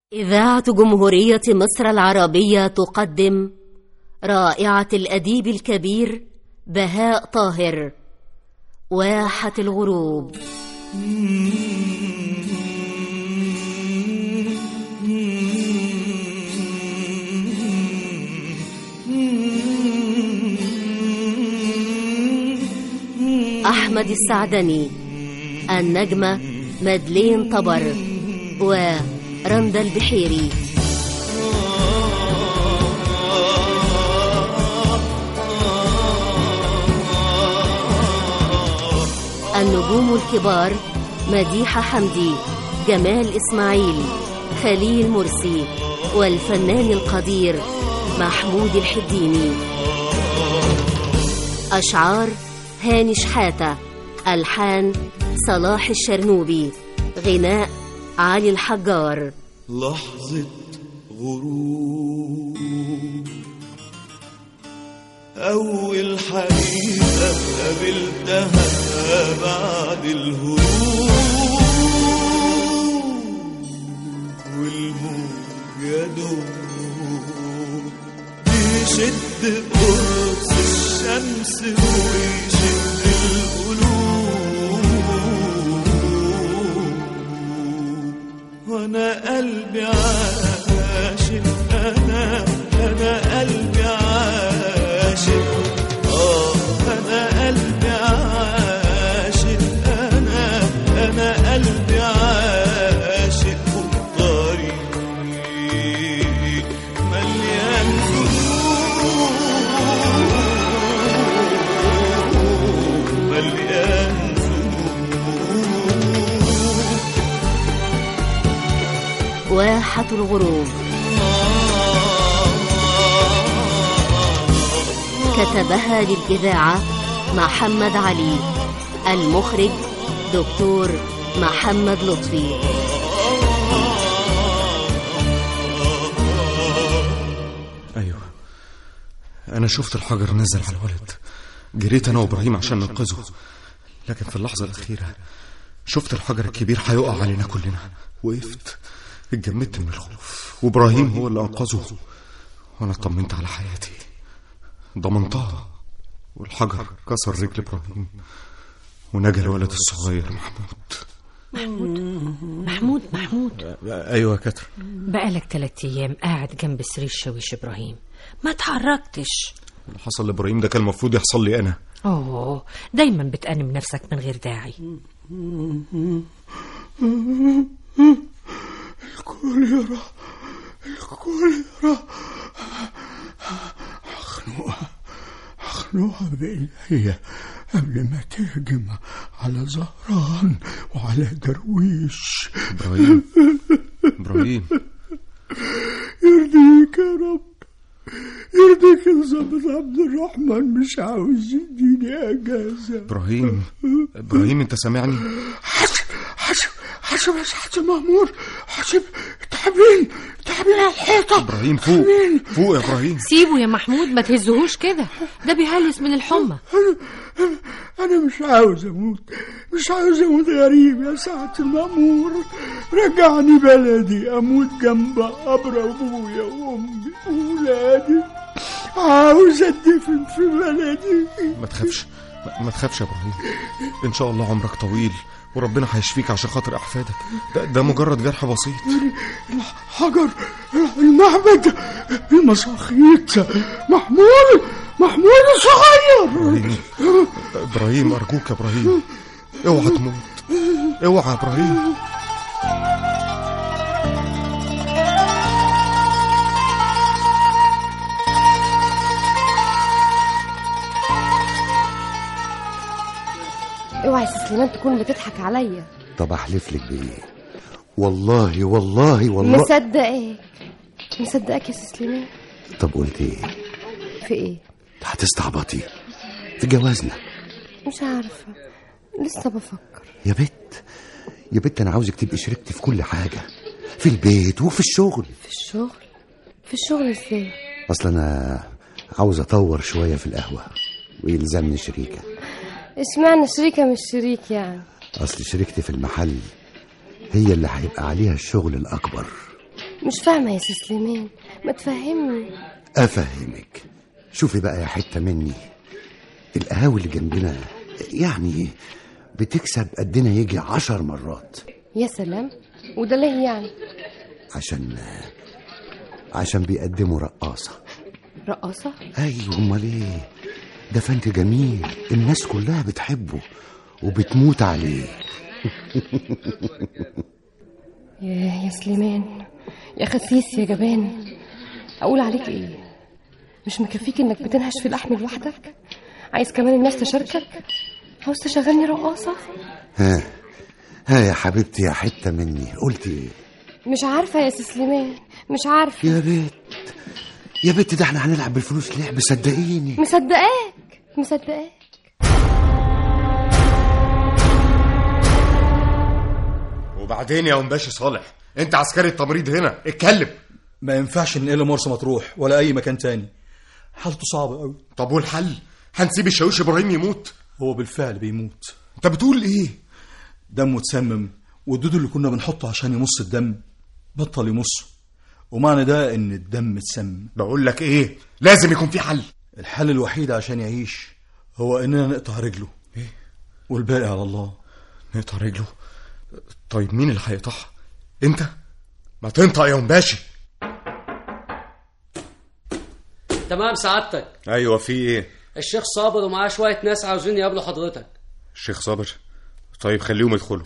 إذاعة جمهورية مصر العربية تقدم رائعة الأديب الكبير بهاء طاهر، واحة الغروب. أحمد السعدني، النجمة مدلين طبر ورندا البحيري. النجوم الكبار: مديحة حمدي، جمال إسماعيل، خليل مرسي، والفنان القدير محمود الحديني. أشعار: هاني شحاتة، ألحان صلاح الشرنوبي، غناء علي الحجار. لحظة غروب، أول حقيقة قابلتها بعد الهروب، والموج يدوب يشد قرص الشمس ويشد القلوب، وانا قلبي عاشق، انا قلبي عاشق، انا قلبي عاشق، انا قلبي عاشق، والطريق مليان ذنوب، مليان ذنوب. واحة الغروب كتبها للإذاعة محمد علي، المخرج دكتور محمد لطفي. أيوة، أنا شفت الحجر نزل على الولد، جريت أنا وإبراهيم عشان ننقذه، لكن في اللحظة الأخيرة شفت الحجر الكبير هيقع علينا كلنا. وقفت اتجمدت من الخوف، وإبراهيم هو اللي أنقذه، وأنا اطمنت على حياتي، ضمنتها، والحجر كسر رجل إبراهيم ونجا الولد الصغير محمود. أيوة يا كتر. بقالك 3 أيام قاعد جنب سرير شاويش إبراهيم، ما تحركتش. اللي حصل لإبراهيم ده كان المفروض يحصل لي أنا. دايما بتأنب نفسك من غير داعي. الكوليرا أخنوها بإيديا قبل ما تهجم على زهران وعلى درويش. إبراهيم يرضيك يا رب، يرضيك الظابط عبد الرحمن مش عاوز يديني أجازة. إبراهيم أنت سامعني؟ حسب مأمور، حسب تعبين على الحيطة. إبراهيم فوق يا إبراهيم. سيبه يا محمود، ما تهزهوش كده، ده بيهلس من الحمى. أنا مش عاوز أموت غريب يا سعادة المأمور. رجعني بلدي أموت جنب قبر أبويا وأمي وولادي. عاوز أدفن في بلدي. ما تخافش يا إبراهيم، إن شاء الله عمرك طويل وربنا هيشفيك عشان خاطر أحفادك. ده مجرد جرح بسيط. الحجر، المعبد، المساخيط، محمود الصغير. إبراهيم أرجوك يا إبراهيم، اوعى تموت، اوعى يا إبراهيم. اوعى يا سليمان تكون بتضحك عليا. طب احلف لك بايه؟ والله مصدقك يا سليمان. طب قلت ايه؟ في ايه؟ هتستعبطي في جوازنا. مش عارفه، لسه بفكر. يا بت انا عاوزك تبقي شريكتي في كل حاجه، في البيت وفي الشغل. في الشغل ازاي؟ اصلا انا عاوز اطور شويه في القهوه ويلزمني شريكه. اشمعنى شريكة مش شريك يعني؟ أصل شريكتي في المحل هي اللي هيبقى عليها الشغل الأكبر. مش فاهمة يا سي سليمان، ما تفهمني. افهمك. شوفي بقى يا حتة مني، القهاوي اللي جنبنا يعني بتكسب قدنا يجي 10 مرات. يا سلام، وده ليه يعني؟ عشان بيقدموا رقاصة. رقاصة؟ ايوه، امال ايه؟ ده فنت جميل، الناس كلها بتحبه وبتموت عليه. يا سليمان، يا خسيس يا جبان، اقول عليك ايه؟ مش مكفيك انك بتنهش في اللحم لوحدك؟ عايز كمان الناس تشاركك؟ عاوز تشغلني رقاصة؟ ها يا حبيبتي يا حتة مني، قلتي ايه؟ مش عارفة يا سي سليمان، مش عارفة يا بنت ده احنا هنلعب بالفلوس لعب، صدقيني. مصدقاك. وبعدين يا باشا صالح، انت عسكري التمريض هنا، اتكلم. ما ينفعش ننقله مرسى مطروح ولا اي مكان تاني، حالته صعبة قوي. طب والحل؟ هنسيب الشاويش ابراهيم يموت؟ هو بالفعل بيموت. انت بتقول ايه؟ دمه اتسمم، والدود اللي كنا بنحطه عشان يمص الدم بطل يمصه، ومعنى ده ان الدم اتسمم. بقول لك ايه، لازم يكون في حل. الحل الوحيد عشان يعيش هو اننا نقطع رجله. ايه؟ والباقي على الله. نقطع رجله؟ طيب مين اللي هيقطعها؟ انت؟ ما تنطق يا باشا. تمام سعادتك. ايوه، في ايه؟ الشيخ صابر ومعاه شويه ناس عاوزين يقابلوا حضرتك. الشيخ صابر؟ طيب خليهم يدخلوا.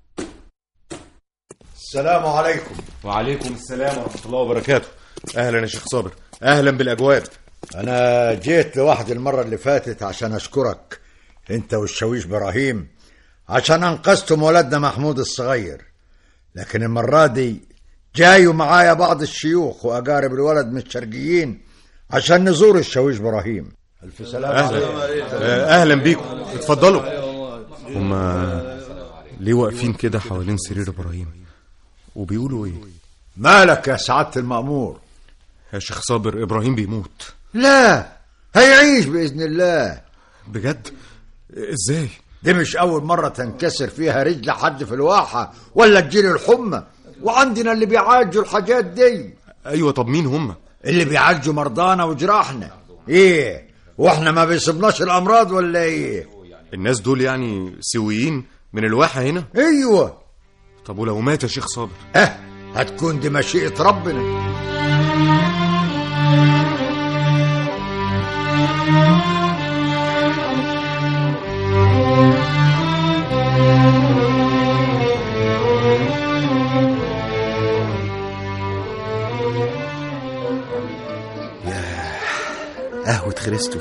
السلام عليكم. وعليكم السلام ورحمه الله وبركاته. اهلا يا شيخ صابر، اهلا بالاجواد. انا جيت لوحدي المره اللي فاتت عشان اشكرك انت والشاويش ابراهيم عشان انقذتم ولدنا محمود الصغير، لكن المره دي جايوا معايا بعض الشيوخ واقارب الولد من الشرقيين عشان نزور الشاويش ابراهيم. الف سلام عليكم. اهلا بيكم، اتفضلوا. هما ليه واقفين كده حوالين سرير ابراهيم وبيقولوا ايه؟ مالك يا سعاده المأمور؟ يا شيخ صابر، ابراهيم بيموت. لا، هيعيش باذن الله. بجد؟ ازاي؟ دي مش اول مره تنكسر فيها رجل حد في الواحه ولا تجيله الحمى، وعندنا اللي بيعالجوا الحاجات دي. ايوه، طب مين هم؟ اللي بيعالجوا مرضانا وجراحنا. ايه، واحنا ما بيصيبناش الامراض ولا ايه؟ الناس دول يعني سويين من الواحه هنا؟ ايوه. طب ولو مات يا شيخ صابر؟ هتكون دي مشيئة ربنا. قهوة خريستو،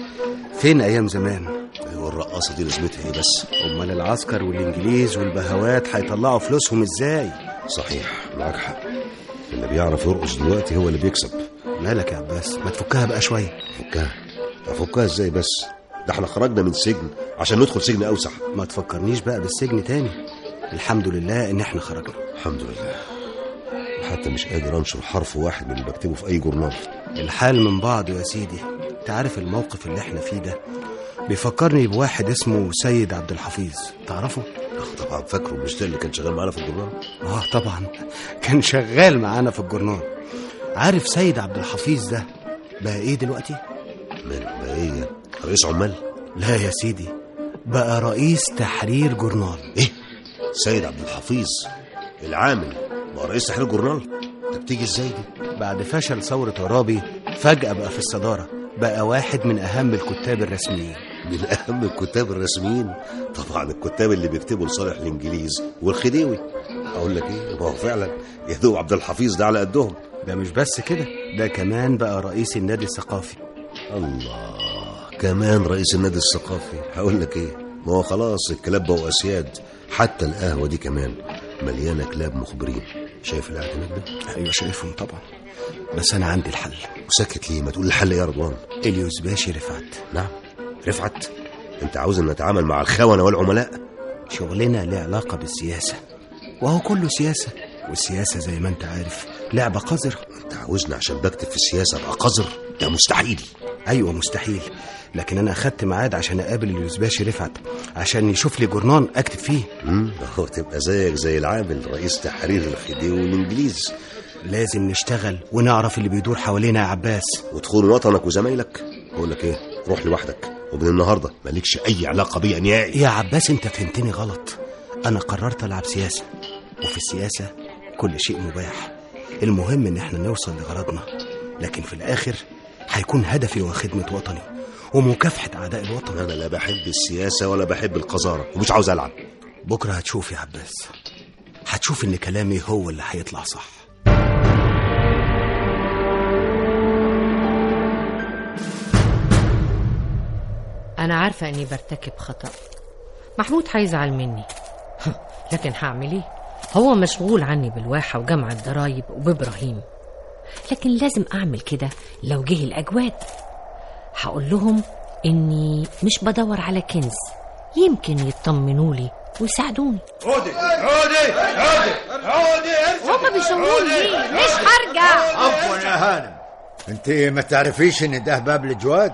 فين ايام زمان؟ ايوه، الرقاصه دي لازمتها ايه بس؟ امال العسكر والانجليز والبهوات هيطلعوا فلوسهم ازاي؟ صحيح، معاك حق، اللي بيعرف يرقص دلوقتي هو اللي بيكسب. مالك يا عباس، ما تفكها بقى شويه. افكها ازاي بس؟ ده احنا خرجنا من سجن عشان ندخل سجن اوسع. ما تفكرنيش بقى بالسجن تاني، الحمد لله ان احنا خرجنا. الحمد لله. حتى مش قادر انشر حرف واحد من اللي بكتبه في اي جورنال. الحال من بعضه يا سيدي. تعرف الموقف اللي احنا فيه ده بيفكرني بواحد اسمه سيد عبد الحفيظ، تعرفه؟ طبعا فاكره، مش ده اللي كان شغال معانا في الجورنال؟ طبعا كان شغال معانا في الجورنال. عارف سيد عبد الحفيظ ده بقى ايه دلوقتي؟ بقى ايه؟ رئيس عمال؟ لا يا سيدي، بقى رئيس تحرير جورنال. ايه؟ سيد عبد الحفيظ العامل بقى رئيس تحرير جورنال؟ ده بتيجي ازاي دي؟ بعد فشل ثورة عرابي فجأة بقى في الصدارة، بقى واحد من أهم الكتاب الرسميين. من أهم الكتاب الرسميين؟ طبعا الكتاب اللي بيكتبوا لصالح الإنجليز والخديوي. أقول لك إيه، ما هو فعلا يدوب عبد الحفيظ ده على قدهم. ده مش بس كده، ده كمان بقى رئيس النادي الثقافي. الله، كمان رئيس النادي الثقافي. هقول لك إيه، ما هو خلاص الكلاب بقوا أسياد، حتى القهوة دي كمان مليانة كلاب مخبرين. شايف القعدة هناك ده؟ أيوة شايفهم طبعا، بس أنا عندي الحل. وسكت ليه؟ ما تقول الحل يا رضوان. اليوزباشي رفعت. نعم، رفعت؟ انت عاوز ان نتعامل مع الخونة والعملاء؟ شغلنا له علاقة بالسياسة، وهو كله سياسة، والسياسة زي ما انت عارف لعبة قذرة. انت عاوزنا عشان بكتب في السياسة ابقى قذر؟ ده مستحيل. ايوه مستحيل، لكن انا اخدت ميعاد عشان اقابل اليوزباشي رفعت عشان يشوف لي جورنال اكتب فيه. هو تبقى زيك زي العامل رئيس تحرير الخديوي والانجليز. لازم نشتغل ونعرف اللي بيدور حوالينا يا عباس. وتخون وطنك وزمايلك؟ اقول لك ايه، روح لوحدك، ومن النهارده مالكش اي علاقه بيا نهائي. يا عباس انت فهمتني غلط. انا قررت العب سياسه، وفي السياسه كل شيء مباح. المهم ان احنا نوصل لغرضنا، لكن في الاخر هيكون هدفي هو خدمه وطني ومكافحه اعداء الوطن. انا لا بحب السياسه ولا بحب القذاره، ومش عاوز العب. بكره هتشوف يا عباس، هتشوف ان كلامي هو اللي هيطلع صح. أنا عارفة أني برتكب خطأ، محمود هيزعل مني لكن هعمل إيه؟ هو مشغول عني بالواحة وجمع الضرايب وبإبراهيم، لكن لازم أعمل كده. لو جه الأجواد هقول لهم إني مش بدور على كنز، يمكن يطمنوا لي ويساعدوني. عودي عودي عودي عودي، هما بيشاوروني ليه؟ مش هرجع. عفوا يا هانم، انت ما تعرفيش ان ده باب الجواد؟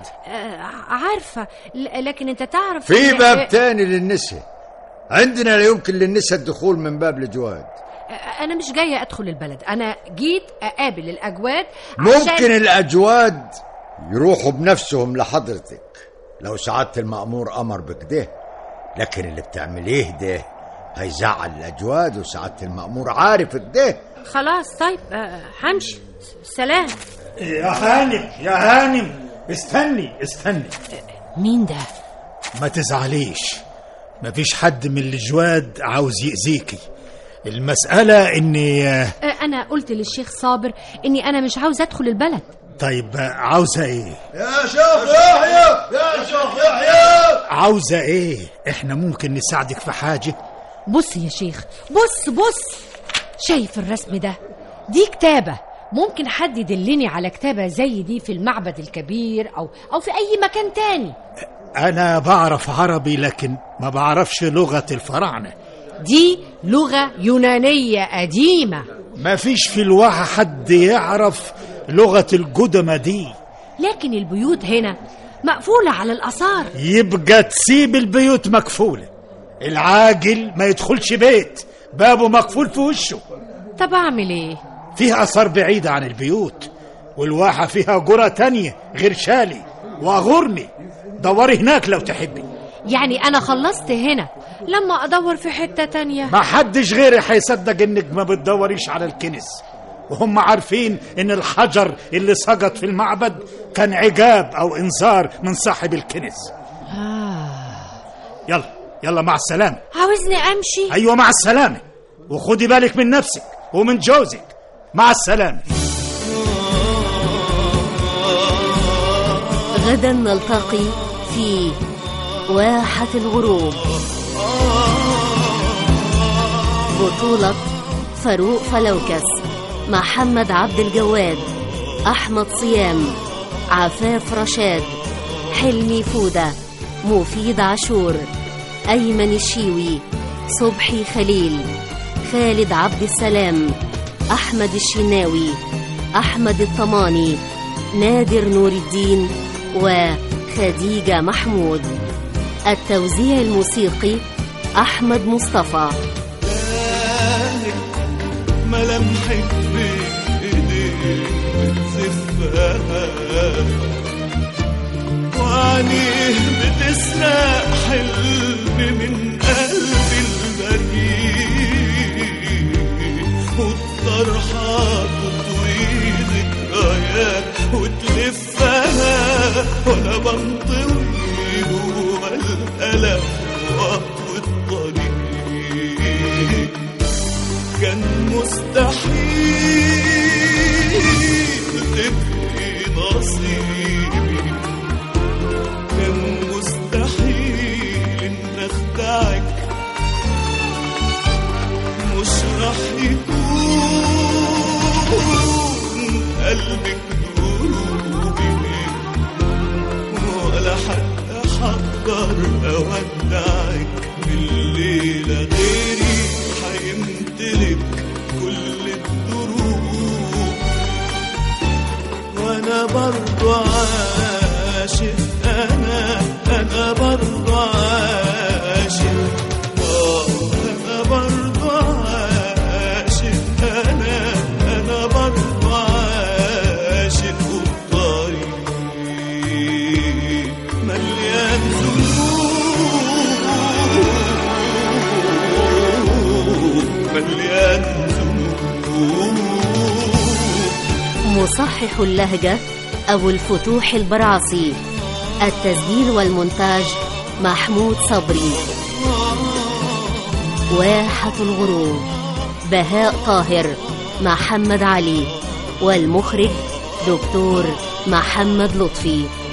عارفة، لكن انت تعرف في باب تاني للنساء عندنا، لا يمكن للنساء الدخول من باب الجواد. انا مش جاية ادخل البلد، انا جيت اقابل الاجواد. ممكن الاجواد يروحوا بنفسهم لحضرتك لو سعادة المأمور امر بكده، لكن اللي بتعمليه ده هيزعل الاجواد، وسعادة المأمور عارف كده. خلاص طيب، همشي، سلام. يا هانم يا هانم، استني. مين ده؟ ما تزعليش، مفيش حد من الجواد عاوز يأذيكي. المسألة اني انا قلت للشيخ صابر اني انا مش عاوز ادخل البلد. طيب عاوزة ايه؟ يا شيخ يحيى، يا شيخ يحيى، عاوزة ايه؟ احنا ممكن نساعدك في حاجة. بص يا شيخ، بص، شايف الرسم ده؟ دي كتابة، ممكن حد يدلني على كتابة زي دي في المعبد الكبير أو في أي مكان تاني. أنا بعرف عربي لكن ما بعرفش لغة الفراعنة. دي لغة يونانية قديمة، ما فيش في الواحة حد يعرف لغة القدماء دي. لكن البيوت هنا مقفولة على الآثار. يبقى تسيب البيوت مقفولة، العاجل ما يدخلش بيت بابه مقفول في وشه. طب أعمل إيه؟ فيها آثار بعيدة عن البيوت، والواحة فيها قرى تانية غير شالي وغرمي، دوري هناك لو تحبي. يعني أنا خلصت هنا، لما أدور في حتة تانية ما حدش غيري هيصدق إنك ما بتدوريش على الكنز، وهم عارفين إن الحجر اللي سقط في المعبد كان عقاب أو إنذار من صاحب الكنز. يلا مع السلامة. عاوزني أمشي؟ أيوة مع السلامة، وخدي بالك من نفسك ومن جوزك. مع السلامة. غدا نلتقي في واحة الغروب، بطولة فاروق فلوكس، محمد عبد الجواد، أحمد صيام، عفاف رشاد، حلمي فودة، مفيد عاشور، أيمن الشيوي، صبحي خليل، خالد عبد السلام، أحمد الشناوي، أحمد الطماني، نادر نور الدين، وخديجة محمود. التوزيع الموسيقي أحمد مصطفى. ملامحك بإيديك بتزفها، وعينيه بتسرق حلم من قلبي البريء، والطرحة تطوي ذكريات وتلفها، وأنا بنطوي جوا الألم وأطوي الطريق. كان مستحيل تبقي نصيبي، كان مستحيل إن أخدعك، مش رح يكون قلبك دروبي، ولا حتى حقدر أودعك. بالليلة غيري حيمتلك كل الدروب، وانا برضو عاشق، انا برضو عاشق، انا برضو عاشق، انا برضو مصحح اللهجة أبو الفتوح البرعصي. التسجيل والمونتاج محمود صبري. واحة الغروب بهاء طاهر، محمد علي، والمخرج دكتور محمد لطفي.